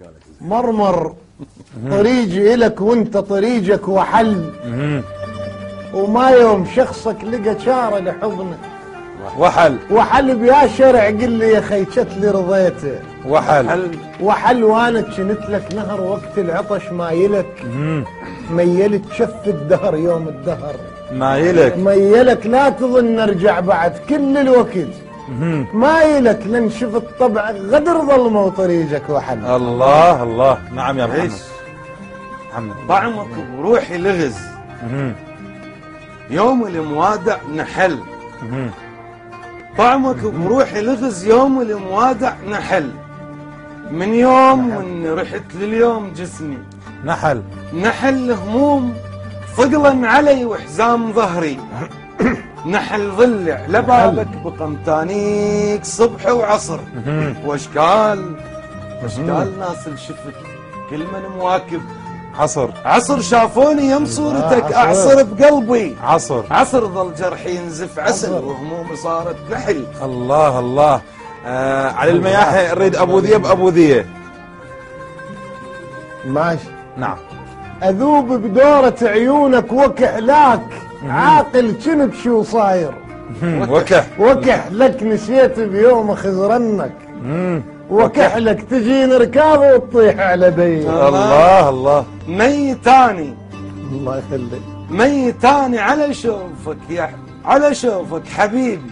مرمر طريقي إلك وانت طريقك وحل، وما يوم شخصك لقى شارة لحضنك وحل بيا شرع قل لي يا خي لي رضيته وحل وانا كنت لك نهر وقت العطش مايلك ميلت شف الدهر يوم الدهر مايلك لا تظن نرجع بعد كل الوقت مايلك لن شفت طبعك غدر ظلمه وطريقك وحل. الله الله. نعم يا محمد. طعمك بروحي لغز يوم الموادع نحل، طعمك بروحي لغز يوم الموادع نحل، من يوم واني رحت لليوم جسمي نحل هموم ثقلا علي وحزام ظهري، نحل ضلع لبابك بقمتانيك صبح وعصر، واشكال ناس الشفت كل من مواكب عصر شافوني يم صورتك اعصر بقلبي عصر ظل جرحي ينزف عسل وهمومي صارت نحل. الله الله. على المياحي نريد ابو ذيه ماشي. نعم. اذوب بدورة عيونك وكحلاك عاقل كنت شو صاير وكح لك نسيت بيوم خزرنك وكح لك تجي نركاب وتطيح على دي. الله الله. ميتاني الله يخليك ميتاني على شوفك حبيبي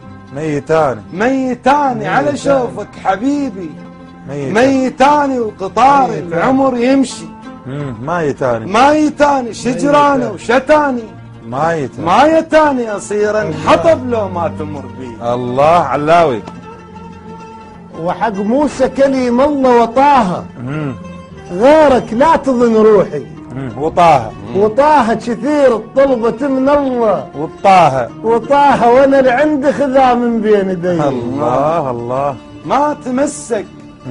ميتاني على شوفك حبيبي ميتاني وقطار العمر يمشي مايتاني شجرانه وشتاني مايتاني اصير انحطب لو ما تمر بي. الله علاوي. وحق موسى كلم الله وطاها غيرك لا تظن روحي وطاها كثير الطلبة من الله وطاها وانا اللي عندي خذا من بين يدي. الله الله. ما تمسك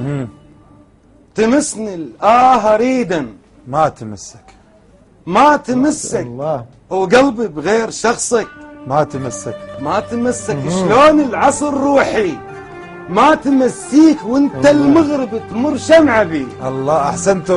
تمسني الآه ريدا ما تمسك الله وقلبي بغير شخصك ما تمسك شلون العصر روحي ما تمسيك وانت المغرب تمر شمعة بي. الله. احسنتم.